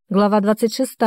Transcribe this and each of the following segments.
Глава 26.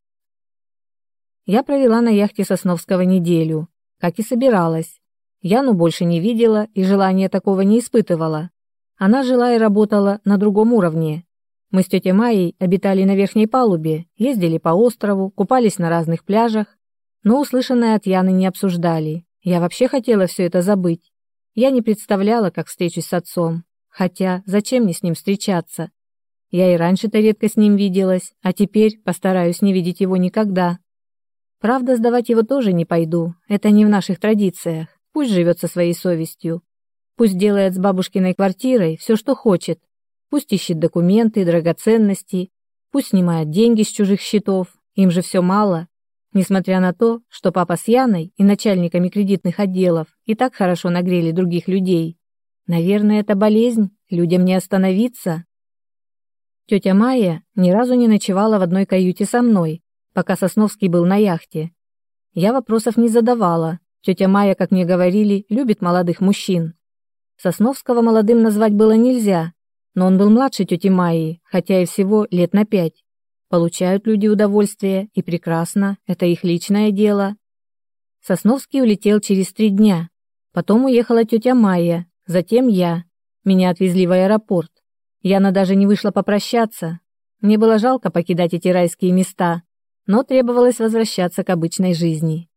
Я провела на яхте Сосновского неделю, как и собиралась. Яну больше не видела и желания такого не испытывала. Она жила и работала на другом уровне. Мы с тетей Майей обитали на верхней палубе, ездили по острову, купались на разных пляжах, но услышанное от Яны не обсуждали. Я вообще хотела все это забыть. Я не представляла, как встречусь с отцом. Хотя, зачем мне с ним встречаться? Я и раньше-то редко с ним виделась, а теперь постараюсь не видеть его никогда. Правда, сдавать его тоже не пойду, это не в наших традициях. Пусть живет со своей совестью. Пусть делает с бабушкиной квартирой все, что хочет. Пусть ищет документы, драгоценности. Пусть снимает деньги с чужих счетов, им же все мало. Несмотря на то, что папа с Яной и начальниками кредитных отделов и так хорошо нагрели других людей. Наверное, это болезнь, людям не остановиться. Тетя Майя ни разу не ночевала в одной каюте со мной, пока Сосновский был на яхте. Я вопросов не задавала. Тетя Майя, как мне говорили, любит молодых мужчин. Сосновского молодым назвать было нельзя, но он был младше тети Майи, хотя и всего лет на 5. Получают люди удовольствие, и прекрасно, это их личное дело. Сосновский улетел через 3 дня. Потом уехала тетя Майя, затем я. Меня отвезли в аэропорт. Яна даже не вышла попрощаться. Мне было жалко покидать эти райские места, но требовалось возвращаться к обычной жизни.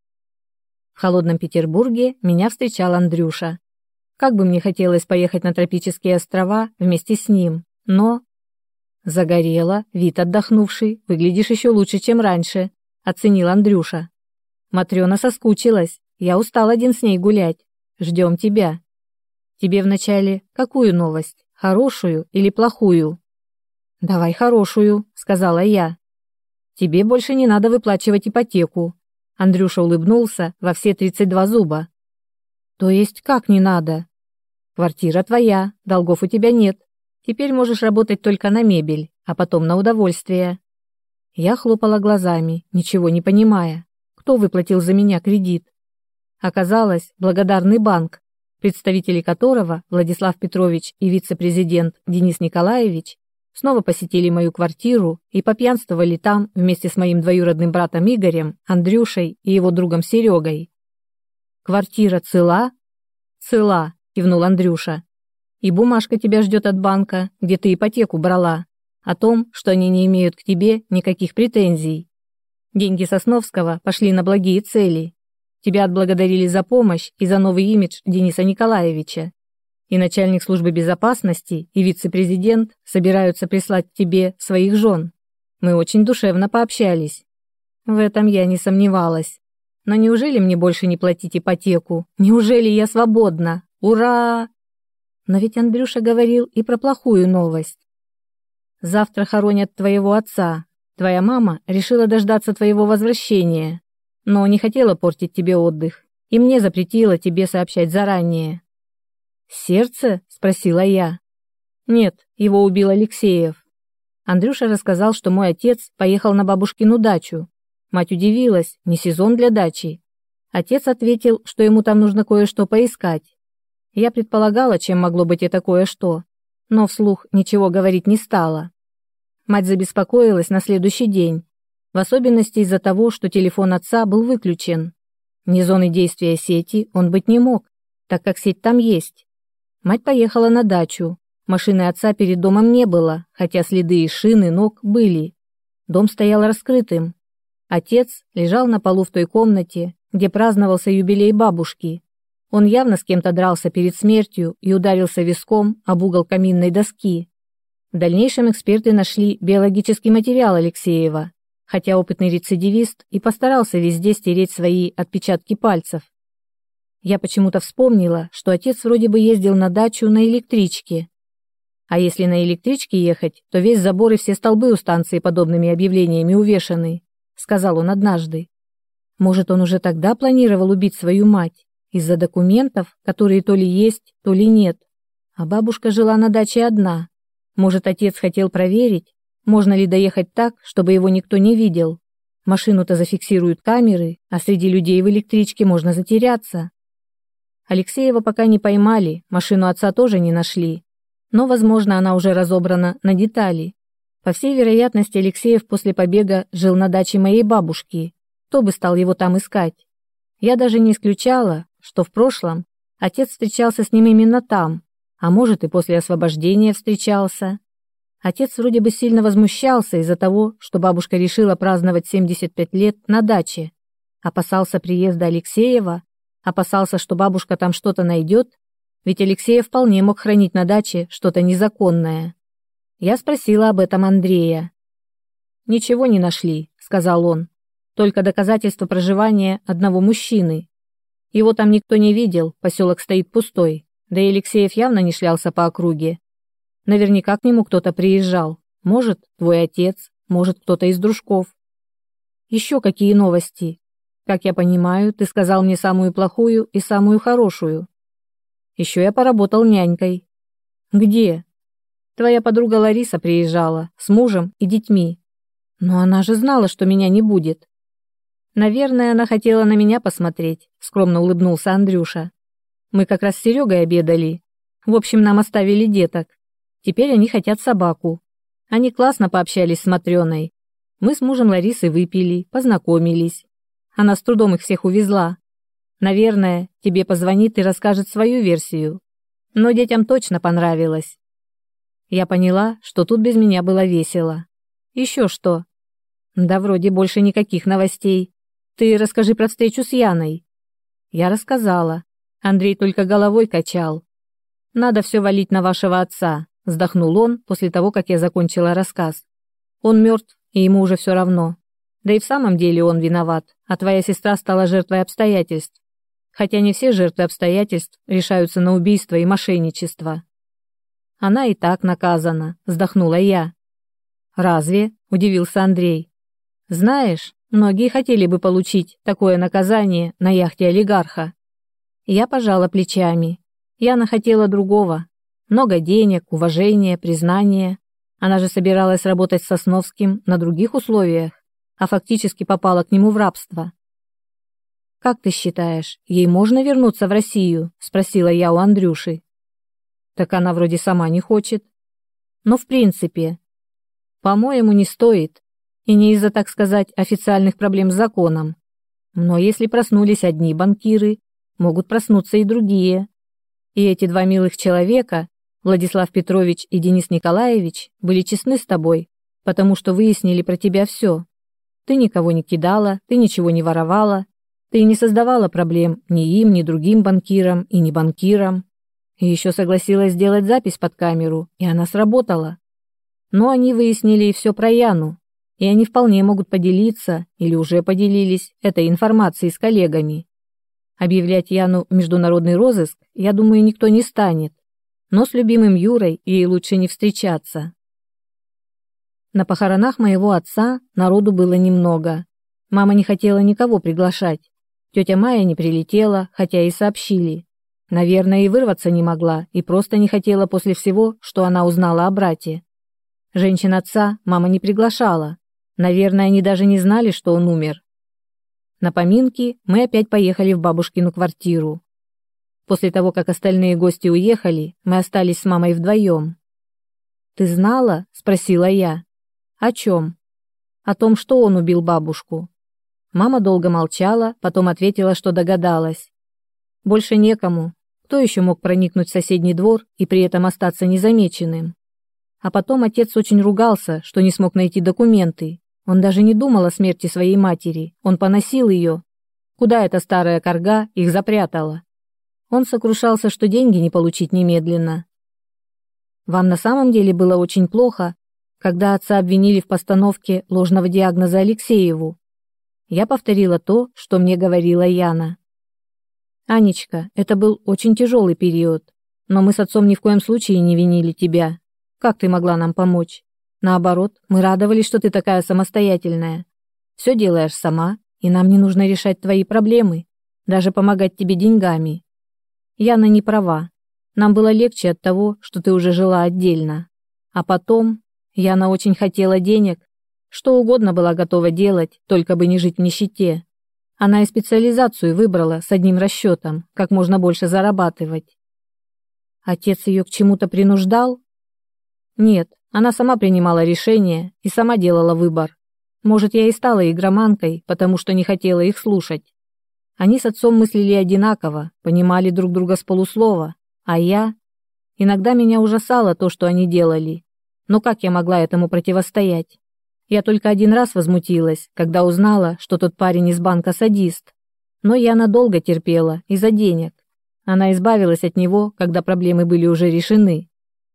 В холодном Петербурге меня встречал Андрюша. Как бы мне хотелось поехать на тропические острова вместе с ним, но... Загорела, вид отдохнувший, выглядишь еще лучше, чем раньше, оценил Андрюша. Матрёна соскучилась, я устал один с ней гулять. Ждем тебя. Тебе вначале какую новость? Хорошую или плохую? Давай хорошую, сказала я. Тебе больше не надо выплачивать ипотеку. Андрюша улыбнулся во все 32 зуба. То есть как не надо? Квартира твоя, долгов у тебя нет. Теперь можешь работать только на мебель, а потом на удовольствие. Я хлопала глазами, ничего не понимая. Кто выплатил за меня кредит? Оказалось, благодарный банк, представители которого Владислав Петрович и вице-президент Денис Николаевич снова посетили мою квартиру и попьянствовали там вместе с моим двоюродным братом Игорем, Андрюшей и его другом Серегой. «Квартира цела?» «Цела», — кивнул Андрюша. «И бумажка тебя ждет от банка, где ты ипотеку брала, о том, что они не имеют к тебе никаких претензий. Деньги Сосновского пошли на благие цели. Тебя отблагодарили за помощь и за новый имидж Дениса Николаевича. И начальник службы безопасности, и вице-президент собираются прислать тебе своих жен. Мы очень душевно пообщались». В этом я не сомневалась. Но неужели мне больше не платить ипотеку? Неужели я свободна? Ура! Но ведь Андрюша говорил и про плохую новость. Завтра хоронят твоего отца. Твоя мама решила дождаться твоего возвращения, но не хотела портить тебе отдых, и мне запретила тебе сообщать заранее. «Сердце?» – спросила я. «Нет, его убил Алексеев». Андрюша рассказал, что мой отец поехал на бабушкину дачу. Мать удивилась, не сезон для дачи. Отец ответил, что ему там нужно кое-что поискать. Я предполагала, чем могло быть это кое-что, но вслух ничего говорить не стала. Мать забеспокоилась на следующий день, в особенности из-за того, что телефон отца был выключен. Вне зоны действия сети он быть не мог, так как сеть там есть. Мать поехала на дачу. Машины отца перед домом не было, хотя следы и шины ног были. Дом стоял раскрытым. Отец лежал на полу в той комнате, где праздновался юбилей бабушки. Он явно с кем-то дрался перед смертью и ударился виском об угол каминной доски. В дальнейшем эксперты нашли биологический материал Алексеева, хотя опытный рецидивист и постарался везде стереть свои отпечатки пальцев. Я почему-то вспомнила, что отец вроде бы ездил на дачу на электричке. А если на электричке ехать, то весь забор и все столбы у станции подобными объявлениями увешаны, сказал он однажды. Может, он уже тогда планировал убить свою мать из-за документов, которые то ли есть, то ли нет. А бабушка жила на даче одна. Может, отец хотел проверить, можно ли доехать так, чтобы его никто не видел. Машину-то зафиксируют камеры, а среди людей в электричке можно затеряться. Алексеева пока не поймали, машину отца тоже не нашли. Но, возможно, она уже разобрана на детали. По всей вероятности, Алексеев после побега жил на даче моей бабушки. Кто бы стал его там искать? Я даже не исключала, что в прошлом отец встречался с ним именно там, а может и после освобождения встречался. Отец вроде бы сильно возмущался из-за того, что бабушка решила праздновать 75 лет на даче. Опасался приезда Алексеева, опасался, что бабушка там что-то найдет, ведь Алексеев вполне мог хранить на даче что-то незаконное. Я спросила об этом Андрея. «Ничего не нашли», — сказал он, — «только доказательства проживания одного мужчины. Его там никто не видел, поселок стоит пустой, да и Алексеев явно не шлялся по округе. Наверняка к нему кто-то приезжал, может, твой отец, может, кто-то из дружков. Еще какие новости? Как я понимаю, ты сказал мне самую плохую и самую хорошую. Еще я поработал нянькой». «Где?» «Твоя подруга Лариса приезжала с мужем и детьми. Но она же знала, что меня не будет». «Наверное, она хотела на меня посмотреть», — скромно улыбнулся Андрюша. «Мы как раз с Серегой обедали. В общем, нам оставили деток. Теперь они хотят собаку. Они классно пообщались с Матрёной. Мы с мужем Ларисы выпили, познакомились. Она с трудом их всех увезла. Наверное, тебе позвонит и расскажет свою версию. Но детям точно понравилось». Я поняла, что тут без меня было весело. «Еще что?» «Да вроде больше никаких новостей. Ты расскажи про встречу с Яной». Я рассказала. Андрей только головой качал. «Надо все валить на вашего отца», — вздохнул он после того, как я закончила рассказ. «Он мертв, и ему уже все равно. Да и в самом деле он виноват, а твоя сестра стала жертвой обстоятельств. Хотя не все жертвы обстоятельств решаются на убийство и мошенничество». «Она и так наказана», — вздохнула я. «Разве?» — удивился Андрей. «Знаешь, многие хотели бы получить такое наказание на яхте олигарха». Я пожала плечами. Яна хотела другого. Много денег, уважения, признания. Она же собиралась работать с Сосновским на других условиях, а фактически попала к нему в рабство. «Как ты считаешь, ей можно вернуться в Россию?» — спросила я у Андрюши. «Так она вроде сама не хочет». «Но в принципе...» «По-моему, не стоит. И не из-за, так сказать, официальных проблем с законом. Но если проснулись одни банкиры, могут проснуться и другие. И эти два милых человека, Владислав Петрович и Денис Николаевич, были честны с тобой, потому что выяснили про тебя все. Ты никого не кидала, ты ничего не воровала, ты не создавала проблем ни им, ни другим банкирам и не банкирам. И еще согласилась сделать запись под камеру, и она сработала. Но они выяснили и все про Яну, и они вполне могут поделиться, или уже поделились, этой информацией с коллегами. Объявлять Яну в международный розыск, я думаю, никто не станет, но с любимым Юрой ей лучше не встречаться. На похоронах моего отца народу было немного. Мама не хотела никого приглашать. Тетя Майя не прилетела, хотя и сообщили. Наверное, и вырваться не могла, и просто не хотела после всего, что она узнала о брате. Женщин отца мама не приглашала. Наверное, они даже не знали, что он умер. На поминки мы опять поехали в бабушкину квартиру. После того, как остальные гости уехали, мы остались с мамой вдвоем. «Ты знала?» — спросила я. «О чем?» «О том, что он убил бабушку». Мама долго молчала, потом ответила, что догадалась. Больше некому. Кто еще мог проникнуть в соседний двор и при этом остаться незамеченным? А потом отец очень ругался, что не смог найти документы. Он даже не думал о смерти своей матери. Он поносил ее. Куда эта старая корга их запрятала? Он сокрушался, что деньги не получить немедленно. Вам на самом деле было очень плохо, когда отца обвинили в постановке ложного диагноза Алексееву? Я повторила то, что мне говорила Яна. «Анечка, это был очень тяжелый период, но мы с отцом ни в коем случае не винили тебя. Как ты могла нам помочь? Наоборот, мы радовались, что ты такая самостоятельная. Все делаешь сама, и нам не нужно решать твои проблемы, даже помогать тебе деньгами. Яна не права. Нам было легче от того, что ты уже жила отдельно. А потом Яна очень хотела денег, что угодно была готова делать, только бы не жить в нищете. Она и специализацию выбрала с одним расчетом, как можно больше зарабатывать. Отец ее к чему-то принуждал? Нет, Она сама принимала решения и сама делала выбор. Может, я и стала игроманкой, потому что не хотела их слушать. Они с отцом мыслили одинаково, понимали друг друга с полуслова, а я... Иногда меня ужасало то, что они делали. Но как я могла этому противостоять? Я только один раз возмутилась, когда узнала, что тот парень из банка садист. Но я надолго терпела, из-за денег. Она избавилась от него, когда проблемы были уже решены.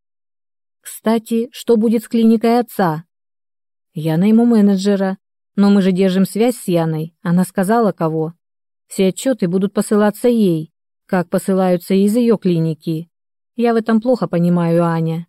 Кстати, что будет с клиникой отца? Я найму менеджера, но мы же держим связь с Яной, она сказала кого. Все отчеты будут посылаться ей, как посылаются из ее клиники. Я в этом плохо понимаю, Аня.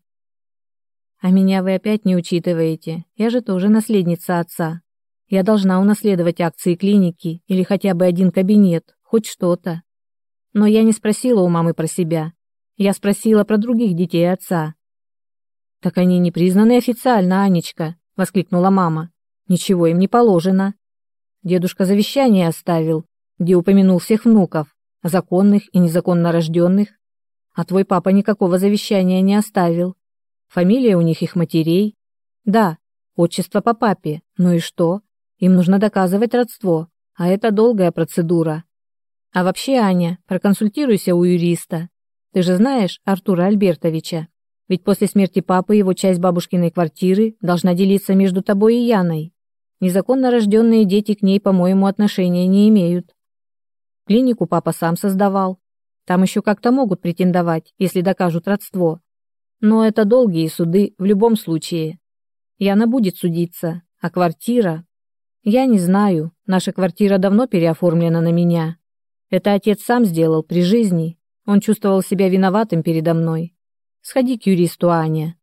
А меня вы опять не учитываете, я же тоже наследница отца. Я должна унаследовать акции клиники или хотя бы один кабинет, хоть что-то. Но я не спросила у мамы про себя, я спросила про других детей отца. «Так они не признаны официально, Анечка», — воскликнула мама. «Ничего им не положено. Дедушка завещание оставил, где упомянул всех внуков, законных и незаконно рожденных. А твой папа никакого завещания не оставил. Фамилия у них их матерей. Да, отчество по папе, ну и что? Им нужно доказывать родство, а это долгая процедура. А вообще, Аня, проконсультируйся у юриста. Ты же знаешь Артура Альбертовича. Ведь после смерти папы его часть бабушкиной квартиры должна делиться между тобой и Яной. Незаконно рожденные дети к ней, по-моему, отношения не имеют. Клинику папа сам создавал. Там еще как-то могут претендовать, если докажут родство. Но это долгие суды в любом случае. Яна будет судиться, а квартира... Я не знаю, наша квартира давно переоформлена на меня. Это отец сам сделал при жизни. Он чувствовал себя виноватым передо мной. Сходи к юристу, Аня.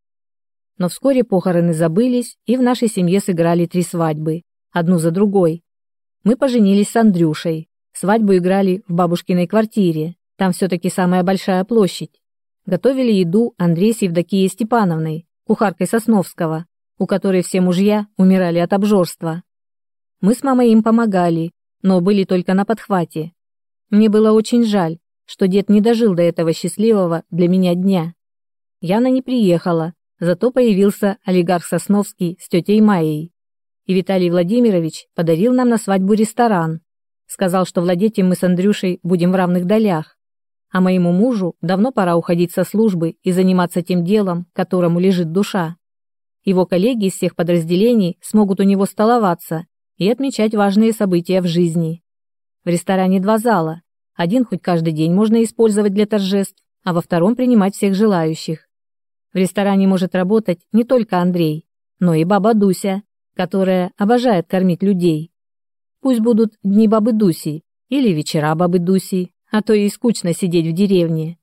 Но вскоре похороны забылись, и в нашей семье сыграли 3 свадьбы, одну за другой. Мы поженились с Андрюшей. Свадьбу играли в бабушкиной квартире, там все-таки самая большая площадь. Готовили еду Андрей с Евдокией Степановной, кухаркой Сосновского, у которой все мужья умирали от обжорства. Мы с мамой им помогали, но были только на подхвате. Мне было очень жаль, что дед не дожил до этого счастливого для меня дня. Яна не приехала, зато появился олигарх Сосновский с тетей Майей. И Виталий Владимирович подарил нам на свадьбу ресторан. Сказал, что владеть им мы с Андрюшей будем в равных долях. А моему мужу давно пора уходить со службы и заниматься тем делом, которому лежит душа. Его коллеги из всех подразделений смогут у него столоваться и отмечать важные события в жизни. В ресторане 2 зала. Один хоть каждый день можно использовать для торжеств, а во втором принимать всех желающих. В ресторане может работать не только Андрей, но и баба Дуся, которая обожает кормить людей. Пусть будут дни бабы Дуси или вечера бабы Дуси, а то и скучно сидеть в деревне.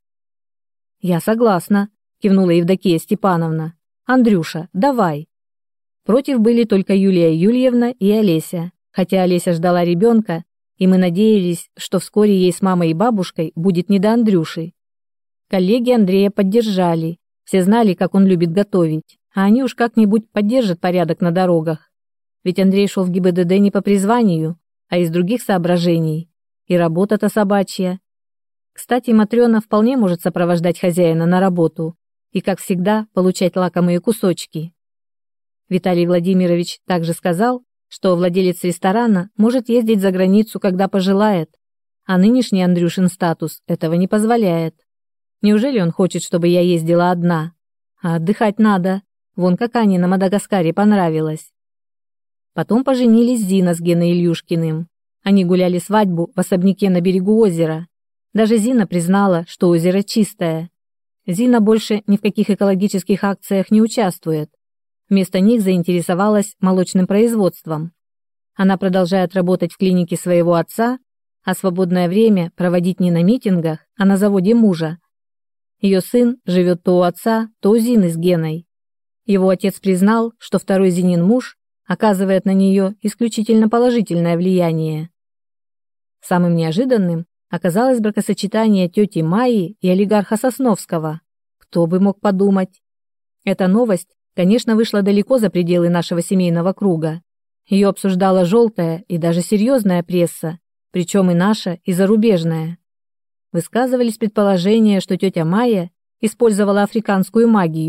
«Я согласна», — кивнула Евдокия Степановна. «Андрюша, давай». Против были только Юлия Юльевна и Олеся, хотя Олеся ждала ребенка, и мы надеялись, что вскоре ей с мамой и бабушкой будет не до Андрюши. Коллеги Андрея поддержали, все знали, как он любит готовить, а они уж как-нибудь поддержат порядок на дорогах. Ведь Андрей шел в ГИБДД не по призванию, а из других соображений. И работа-то собачья. Кстати, Матрёна вполне может сопровождать хозяина на работу и, как всегда, получать лакомые кусочки. Виталий Владимирович также сказал, что владелец ресторана может ездить за границу, когда пожелает, а нынешний Андрюшин статус этого не позволяет. Неужели он хочет, чтобы я ездила одна? А отдыхать надо. Вон как Ане на Мадагаскаре понравилось. Потом поженились Зина с Геной Ильюшкиным. Они гуляли свадьбу в особняке на берегу озера. Даже Зина признала, что озеро чистое. Зина больше ни в каких экологических акциях не участвует. Вместо них заинтересовалась молочным производством. Она продолжает работать в клинике своего отца, а свободное время проводить не на митингах, а на заводе мужа. Ее сын живет то у отца, то у Зины с Геной. Его отец признал, что второй Зинин муж оказывает на нее исключительно положительное влияние. Самым неожиданным оказалось бракосочетание тети Майи и олигарха Сосновского. Кто бы мог подумать? Эта новость, конечно, вышла далеко за пределы нашего семейного круга. Ее обсуждала желтая и даже серьезная пресса, причем и наша, и зарубежная. Высказывались предположения, что тетя Майя использовала африканскую магию,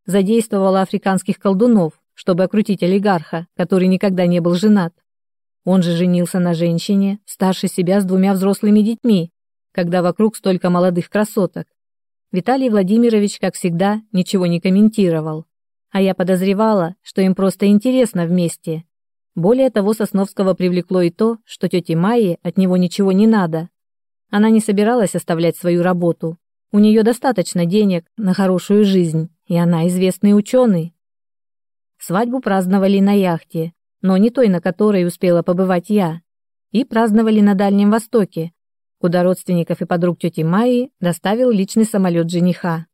задействовала африканских колдунов, чтобы окрутить олигарха, который никогда не был женат. Он же женился на женщине, старше себя с 2 взрослыми детьми, когда вокруг столько молодых красоток. Виталий Владимирович, как всегда, ничего не комментировал, а я подозревала, что им просто интересно вместе. Более того, Сосновского привлекло и то, что тете Майе от него ничего не надо. Она не собиралась оставлять свою работу. У нее достаточно денег на хорошую жизнь, и она известный ученый. Свадьбу праздновали на яхте, но не той, на которой успела побывать я. И праздновали на Дальнем Востоке, куда родственников и подруг тети Майи доставил личный самолет жениха.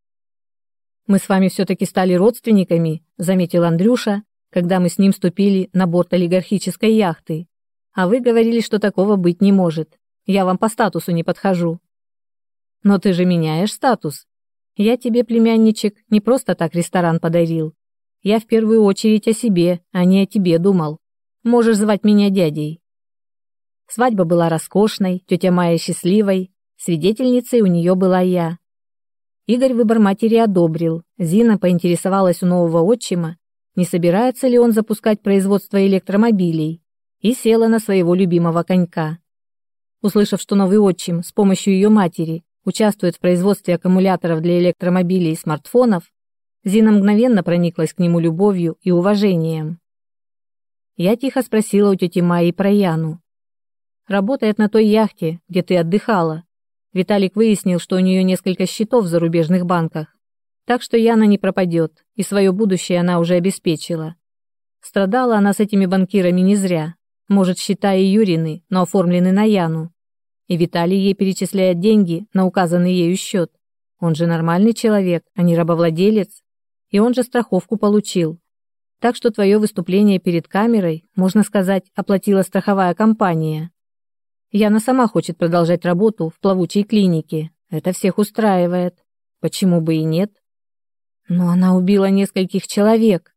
«Мы с вами все-таки стали родственниками», — заметил Андрюша, когда мы с ним ступили на борт олигархической яхты. «А вы говорили, что такого быть не может. Я вам по статусу не подхожу». «Но ты же меняешь статус. Я тебе, племянничек, не просто так ресторан подарил. Я в первую очередь о себе, а не о тебе думал. Можешь звать меня дядей». Свадьба была роскошной, тетя Майя счастливой, свидетельницей у нее была я. Игорь выбор матери одобрил. Зина поинтересовалась у нового отчима, не собирается ли он запускать производство электромобилей, и села на своего любимого конька. Услышав, что новый отчим с помощью ее матери участвует в производстве аккумуляторов для электромобилей и смартфонов, Зина мгновенно прониклась к нему любовью и уважением. Я тихо спросила у тети Майи про Яну. «Работает на той яхте, где ты отдыхала». Виталик выяснил, что у нее несколько счетов в зарубежных банках. Так что Яна не пропадет, и свое будущее она уже обеспечила. Страдала она с этими банкирами не зря. Может, счета и Юрины, но оформлены на Яну. И Виталий ей перечисляет деньги на указанный ею счет. Он же нормальный человек, а не рабовладелец. И он же страховку получил. Так что твое выступление перед камерой, можно сказать, оплатила страховая компания. Яна сама хочет продолжать работу в плавучей клинике. Это всех устраивает. Почему бы и нет? Но она убила нескольких человек.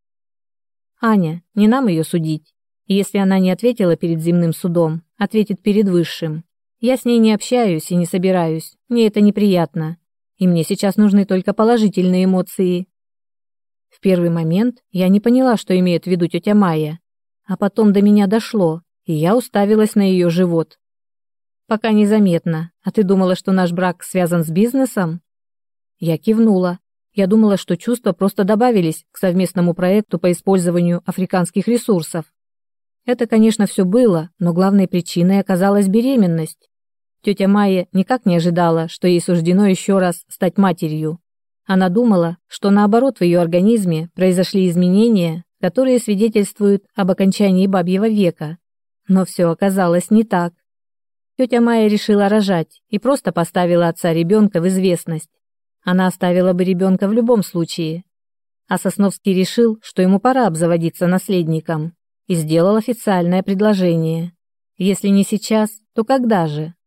Аня, не нам ее судить. И если она не ответила перед земным судом, ответит перед высшим. Я с ней не общаюсь и не собираюсь. Мне это неприятно. И мне сейчас нужны только положительные эмоции. В первый момент я не поняла, что имеет в виду тетя Майя. А потом до меня дошло, и я уставилась на ее живот. Пока незаметно. А ты думала, что наш брак связан с бизнесом? Я кивнула. Я думала, что чувства просто добавились к совместному проекту по использованию африканских ресурсов. Это, конечно, все было, но главной причиной оказалась беременность. Тетя Майя никак не ожидала, что ей суждено еще раз стать матерью. Она думала, что наоборот в ее организме произошли изменения, которые свидетельствуют об окончании бабьего века. Но все оказалось не так. Тетя Майя решила рожать и просто поставила отца ребенка в известность. Она оставила бы ребенка в любом случае. А Сосновский решил, что ему пора обзаводиться наследником, и сделал официальное предложение. Если не сейчас, то когда же?